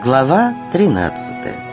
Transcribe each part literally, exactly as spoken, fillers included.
Глава тринадцатая.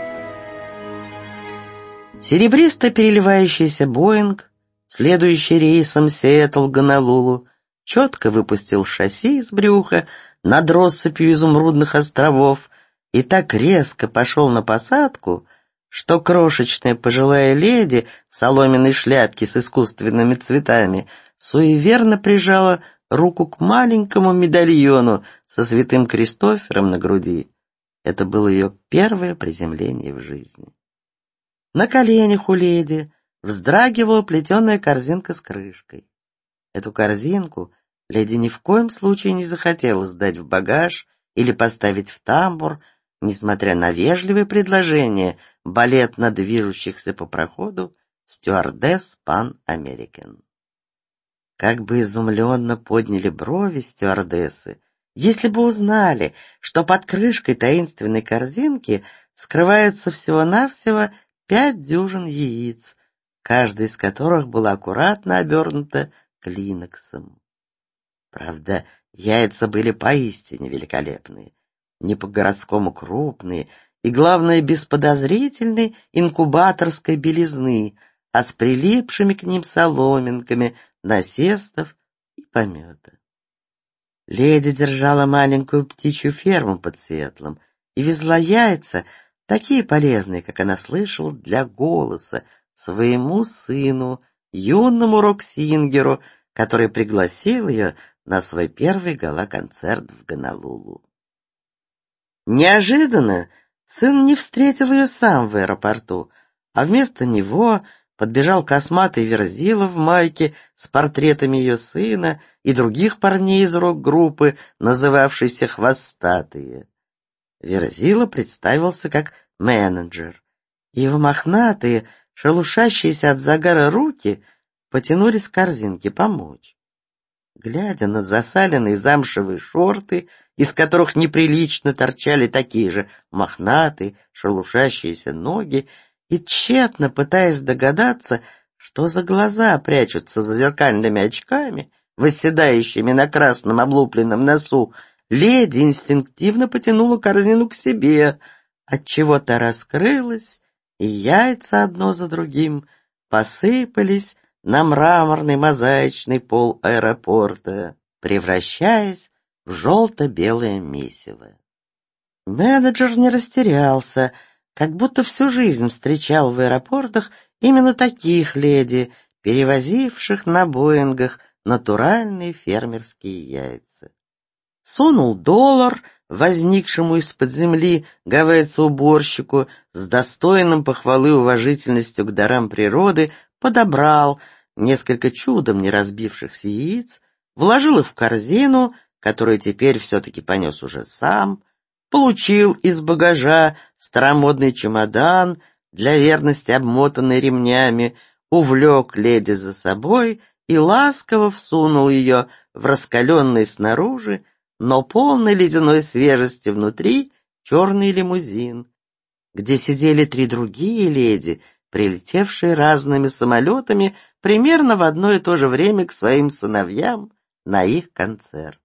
Серебристо переливающийся Боинг, следующий рейсом Сиэтл-Гонолулу, четко выпустил шасси из брюха над россыпью изумрудных островов и так резко пошел на посадку, что крошечная пожилая леди в соломенной шляпке с искусственными цветами суеверно прижала руку к маленькому медальону со святым Кристофером на груди. Это было ее первое приземление в жизни. На коленях у леди вздрагивала плетеная корзинка с крышкой. Эту корзинку леди ни в коем случае не захотела сдать в багаж или поставить в тамбур, несмотря на вежливые предложения балетно движущихся по проходу стюардесс Pan American. Как бы изумленно подняли брови стюардессы, если бы узнали, что под крышкой таинственной корзинки скрываются всего-навсего пять дюжин яиц, каждая из которых была аккуратно обернута клиноксом. Правда, яйца были поистине великолепные, не по-городскому крупные и, главное, без подозрительной инкубаторской белизны, а с прилипшими к ним соломинками насестов и помета. Леди держала маленькую птичью ферму под Сиэтлом и везла яйца, такие полезные, как она слышала, для голоса, своему сыну, юному рок-сингеру, который пригласил ее на свой первый гала-концерт в Гонолулу. Неожиданно сын не встретил ее сам в аэропорту, а вместо него подбежал косматый Верзила в майке с портретами ее сына и других парней из рок-группы, называвшейся «Хвостатые». Верзила представился как менеджер. Его мохнатые, шелушащиеся от загара руки потянулись к корзинке помочь. Глядя на засаленные замшевые шорты, из которых неприлично торчали такие же мохнатые, шелушащиеся ноги, и тщетно пытаясь догадаться, что за глаза прячутся за зеркальными очками, восседающими на красном облупленном носу, леди инстинктивно потянула корзину к себе, отчего та раскрылась, и яйца одно за другим посыпались на мраморный мозаичный пол аэропорта, превращаясь в желто-белое месиво. Менеджер не растерялся, как будто всю жизнь встречал в аэропортах именно таких леди, перевозивших на Боингах натуральные фермерские яйца. Сунул доллар возникшему из-под земли гавайцу-уборщику, с достойным похвалы уважительностью к дарам природы подобрал несколько чудом не разбившихся яиц, вложил их в корзину, которую теперь все-таки понес уже сам, получил из багажа старомодный чемодан, для верности обмотанный ремнями, увлек леди за собой и ласково всунул ее в раскаленный снаружи, но полный ледяной свежести внутри черный лимузин, где сидели три другие леди, прилетевшие разными самолетами примерно в одно и то же время к своим сыновьям на их концерт.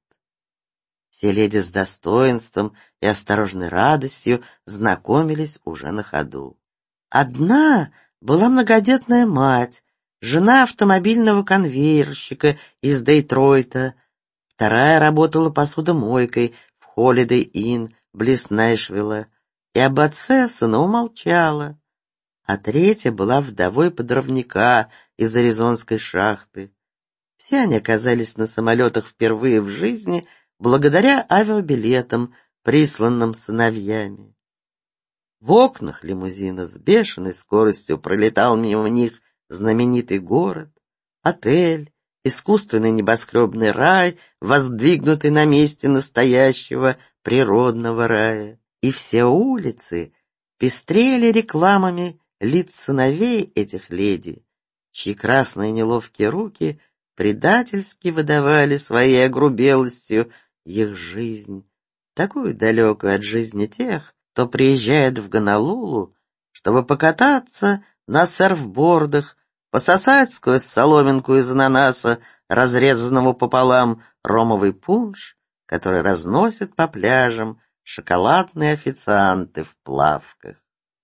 Все леди с достоинством и осторожной радостью знакомились уже на ходу. Одна была многодетная мать, жена автомобильного конвейерщика из Детройта, вторая работала посудомойкой в Holiday Inn близ Нэшвилла и об отце сына умолчала, а третья была вдовой подрывника из аризонской шахты. Все они оказались на самолетах впервые в жизни благодаря авиабилетам, присланным сыновьями. В окнах лимузина с бешеной скоростью пролетал мимо них знаменитый город, отель, искусственный небоскребный рай, воздвигнутый на месте настоящего природного рая. И все улицы пестрели рекламами лиц сыновей этих леди, чьи красные неловкие руки предательски выдавали своей огрубелостью их жизнь, такую далекую от жизни тех, кто приезжает в Гонолулу, чтобы покататься на серфбордах, пососать сквозь соломинку из ананаса, разрезанного пополам, ромовый пунш, который разносит по пляжам шоколадные официанты в плавках.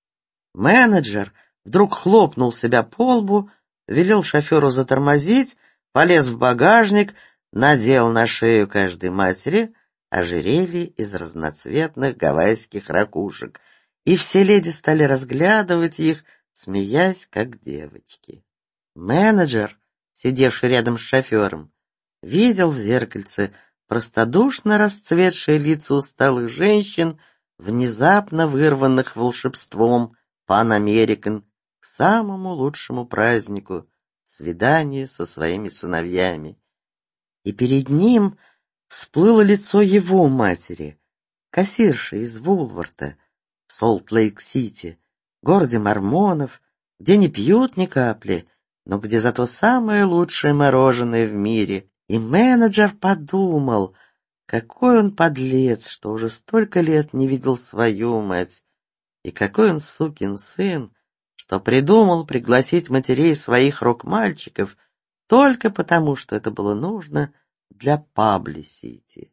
Менеджер вдруг хлопнул себя по лбу, велел шоферу затормозить, полез в багажник, надел на шею каждой матери ожерелье из разноцветных гавайских ракушек, и все леди стали разглядывать их, смеясь, как девочки. Менеджер, сидевший рядом с шофером, видел в зеркальце простодушно расцветшие лица усталых женщин, внезапно вырванных волшебством Pan American к самому лучшему празднику — свиданию со своими сыновьями. И перед ним всплыло лицо его матери, кассирши из Вулварта в Солт-Лейк-Сити, городе мормонов, где не пьют ни капли, но где зато самое лучшее мороженое в мире. И менеджер подумал, какой он подлец, что уже столько лет не видел свою мать, и какой он сукин сын, что придумал пригласить матерей своих рок-мальчиков только потому, что это было нужно для паблисити.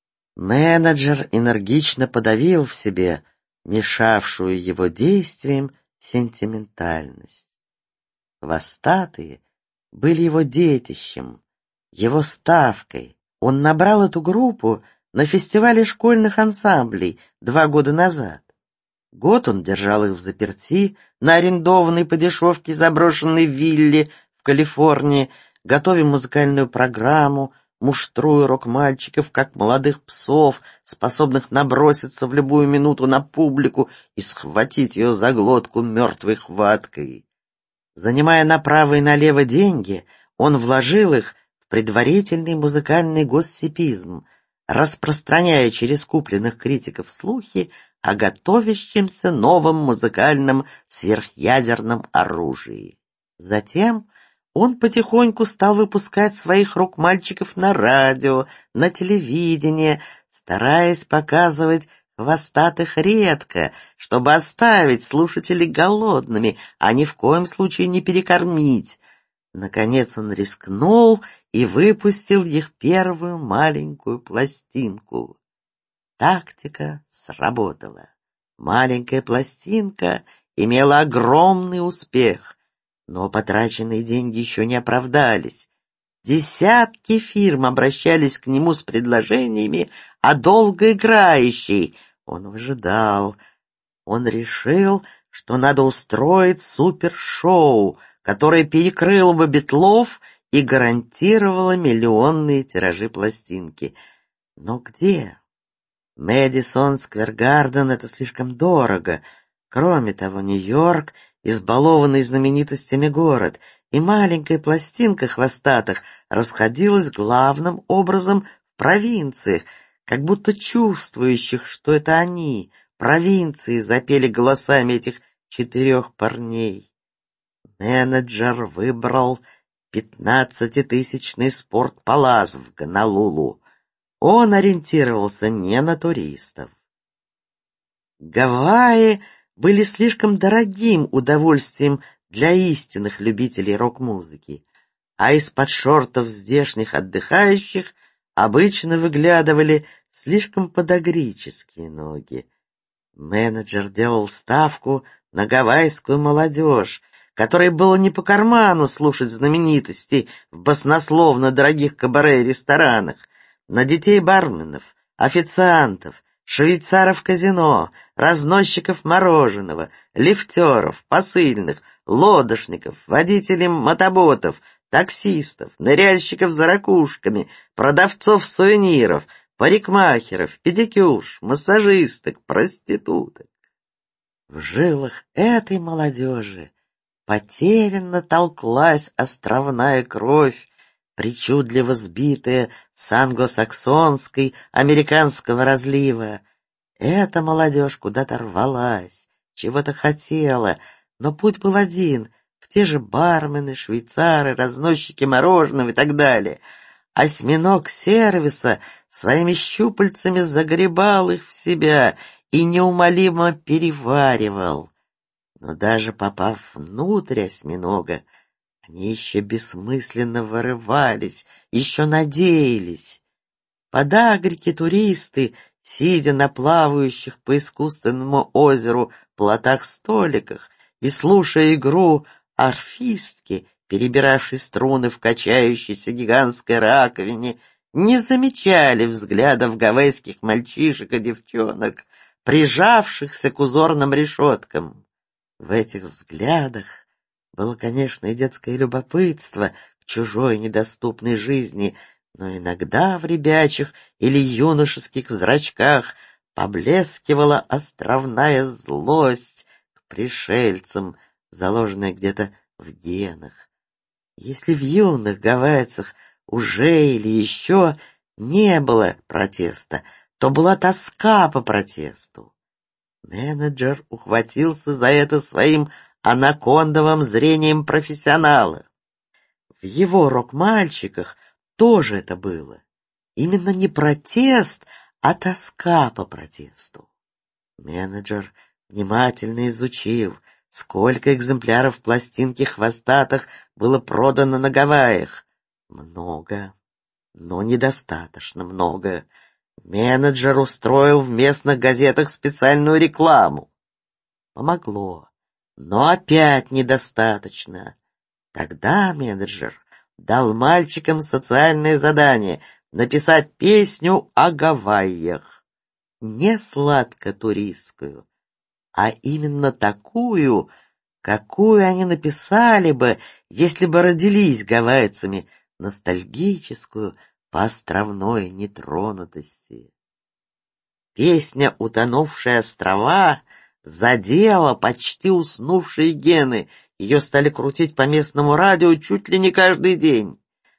Менеджер энергично подавил в себе мешавшую его действиям сентиментальность. Хвостатые были его детищем, его ставкой. Он набрал эту группу на фестивале школьных ансамблей два года назад. Год он держал их взаперти на арендованной по дешевке заброшенной вилле в Калифорнии, готовя музыкальную программу, муштруя рок-мальчиков, как молодых псов, способных наброситься в любую минуту на публику и схватить ее за глотку мертвой хваткой. Занимая направо и налево деньги, он вложил их в предварительный музыкальный госсипизм, распространяя через купленных критиков слухи о готовящемся новом музыкальном сверхъядерном оружии. Затем он потихоньку стал выпускать своих рок-мальчиков на радио, на телевидении, стараясь показывать хвостатых редко, чтобы оставить слушателей голодными, а ни в коем случае не перекормить. Наконец он рискнул и выпустил их первую маленькую пластинку. Тактика сработала. Маленькая пластинка имела огромный успех, но потраченные деньги еще не оправдались. Десятки фирм обращались к нему с предложениями о долгоиграющей. Он выжидал. Он решил, что надо устроить супершоу, которое перекрыло бы Битлов и гарантировало миллионные тиражи пластинки. Но где? Мэдисон Сквер Гарден — это слишком дорого. Кроме того, Нью-Йорк — избалованный знаменитостями город, и маленькая пластинка хвостатых расходилась главным образом в провинциях, как будто чувствующих, что это они, провинции, запели голосами этих четырех парней. Менеджер выбрал пятнадцатитысячный спортпалас в Гонолулу. Он ориентировался не на туристов. Гавайи были слишком дорогим удовольствием для истинных любителей рок-музыки, а из-под шортов здешних отдыхающих обычно выглядывали слишком подагрические ноги. Менеджер делал ставку на гавайскую молодежь, которой было не по карману слушать знаменитостей в баснословно дорогих кабаре и ресторанах, на детей барменов, официантов, швейцаров казино, разносчиков мороженого, лифтеров, посыльных, лодочников, водителей мотоботов, таксистов, ныряльщиков за ракушками, продавцов сувениров, парикмахеров, педикюрш, массажисток, проституток. В жилах этой молодежи потерянно толклась островная кровь, причудливо сбитая с англосаксонской, американского разлива. Эта молодежь куда-то рвалась, чего-то хотела, но путь был один — в те же бармены, швейцары, разносчики мороженого и так далее. Осьминог сервиса своими щупальцами загребал их в себя и неумолимо переваривал. Но даже попав внутрь осьминога, они еще бессмысленно вырывались, еще надеялись. Подагрики туристы сидя на плавающих по искусственному озеру плотах-столиках и слушая игру арфистки, перебиравшей струны в качающейся гигантской раковине, не замечали взглядов гавайских мальчишек и девчонок, прижавшихся к узорным решеткам. В этих взглядах было, конечно, и детское любопытство к чужой недоступной жизни, но иногда в ребячих или юношеских зрачках поблескивала островная злость к пришельцам, заложенная где-то в генах. Если в юных гавайцах уже или еще не было протеста, то была тоска по протесту. Менеджер ухватился за это своим анакондовым зрением профессионала. В его рок-мальчиках тоже это было. Именно не протест, а тоска по протесту. Менеджер внимательно изучил, сколько экземпляров пластинки «Хвостатых» было продано на Гавайях. Много, но недостаточно много. Менеджер устроил в местных газетах специальную рекламу. Помогло, но опять недостаточно. Тогда менеджер дал мальчикам социальное задание написать песню о Гавайях. Не сладко-туристскую, а именно такую, какую они написали бы, если бы родились гавайцами, ностальгическую по островной нетронутости. Песня «Утонувшие острова» задела почти уснувшие гены. Ее стали крутить по местному радио чуть ли не каждый день.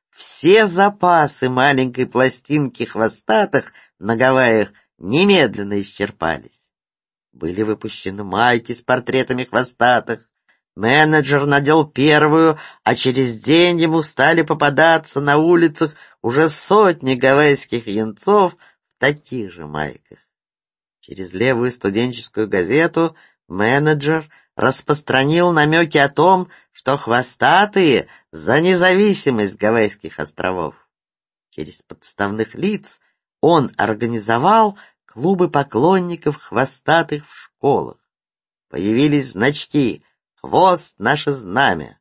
Все запасы маленькой пластинки «Хвостатых» на Гавайях немедленно исчерпались. Были выпущены майки с портретами хвостатых. Менеджер надел первую, а через день ему стали попадаться на улицах уже сотни гавайских юнцов в таких же майках. Через левую студенческую газету менеджер распространил намеки о том, что хвостатые за независимость Гавайских островов. Через подставных лиц он организовал клубы поклонников хвостатых в школах. Появились значки «Хвост — наше знамя».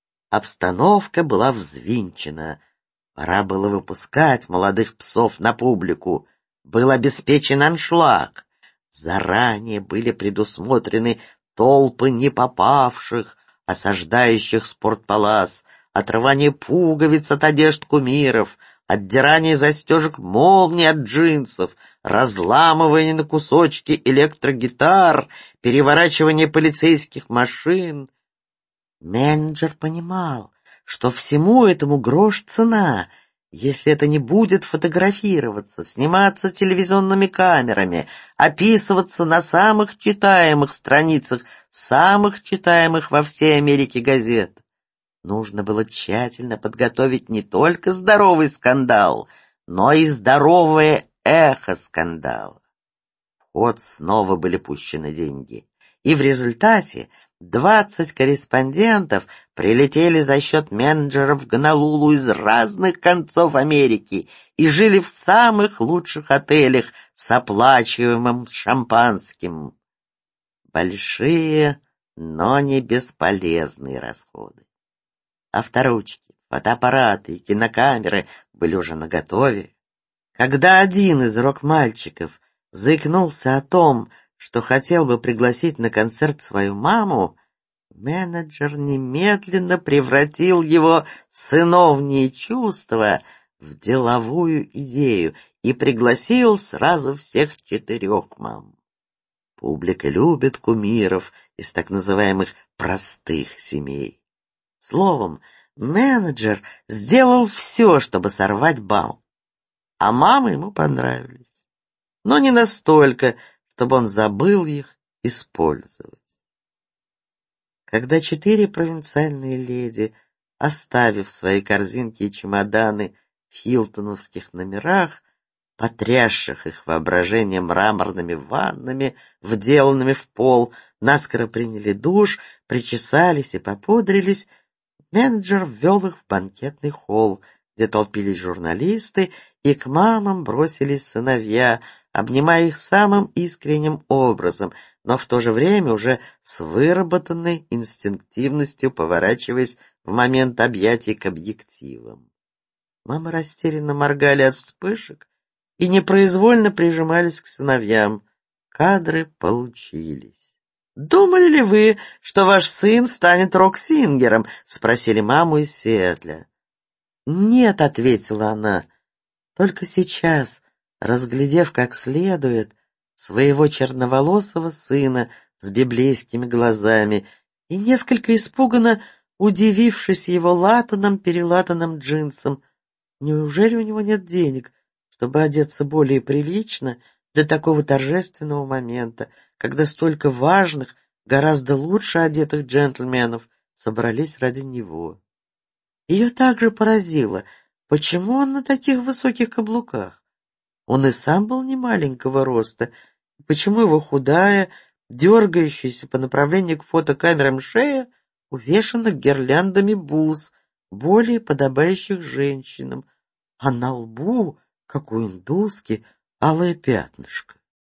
Обстановка была взвинчена. Пора было выпускать молодых псов на публику. Был обеспечен аншлаг. Заранее были предусмотрены толпы не попавших, осаждающих спортпалас, отрывание пуговиц от одежд кумиров, отдирание застежек молний от джинсов, разламывание на кусочки электрогитар, переворачивание полицейских машин. Менеджер понимал, что всему этому грош цена, если это не будет фотографироваться, сниматься телевизионными камерами, описываться на самых читаемых страницах самых читаемых во всей Америке газет. Нужно было тщательно подготовить не только здоровый скандал, но и здоровое эхо скандала. В ход снова были пущены деньги, и в результате двадцать корреспондентов прилетели за счет менеджера в Гонолулу из разных концов Америки и жили в самых лучших отелях с оплачиваемым шампанским. Большие, но не бесполезные расходы. Авторучки, фотоаппараты и кинокамеры были уже наготове. Когда один из рок-мальчиков заикнулся о том, что хотел бы пригласить на концерт свою маму, менеджер немедленно превратил его сыновние чувства в деловую идею и пригласил сразу всех четырех мам. Публика любит кумиров из так называемых простых семей. Словом, менеджер сделал все, чтобы сорвать бал, а мамы ему понравились, но не настолько, чтобы он забыл их использовать. Когда четыре провинциальные леди, оставив свои корзинки и чемоданы в хилтоновских номерах, потрясших их воображение мраморными ваннами, вделанными в пол, наскоро приняли душ, причесались и попудрились, менеджер ввел их в банкетный холл, где толпились журналисты, и к мамам бросились сыновья, обнимая их самым искренним образом, но в то же время уже с выработанной инстинктивностью поворачиваясь в момент объятий к объективам. Мамы растерянно моргали от вспышек и непроизвольно прижимались к сыновьям. Кадры получились. «Думали ли вы, что ваш сын станет рок-сингером?» — спросили маму из Сиэтля. «Нет», — ответила она, — «только сейчас, разглядев как следует своего черноволосого сына с библейскими глазами и несколько испуганно удивившись его латаным-перелатанным джинсам, неужели у него нет денег, чтобы одеться более прилично для такого торжественного момента, когда столько важных, гораздо лучше одетых джентльменов собрались ради него?» Ее также поразило, почему он на таких высоких каблуках. Он и сам был не маленького роста, и почему его худая, дергающаяся по направлению к фотокамерам шея увешана гирляндами бус, более подобающих женщинам, а на лбу, как у индуски, алое пятнышко.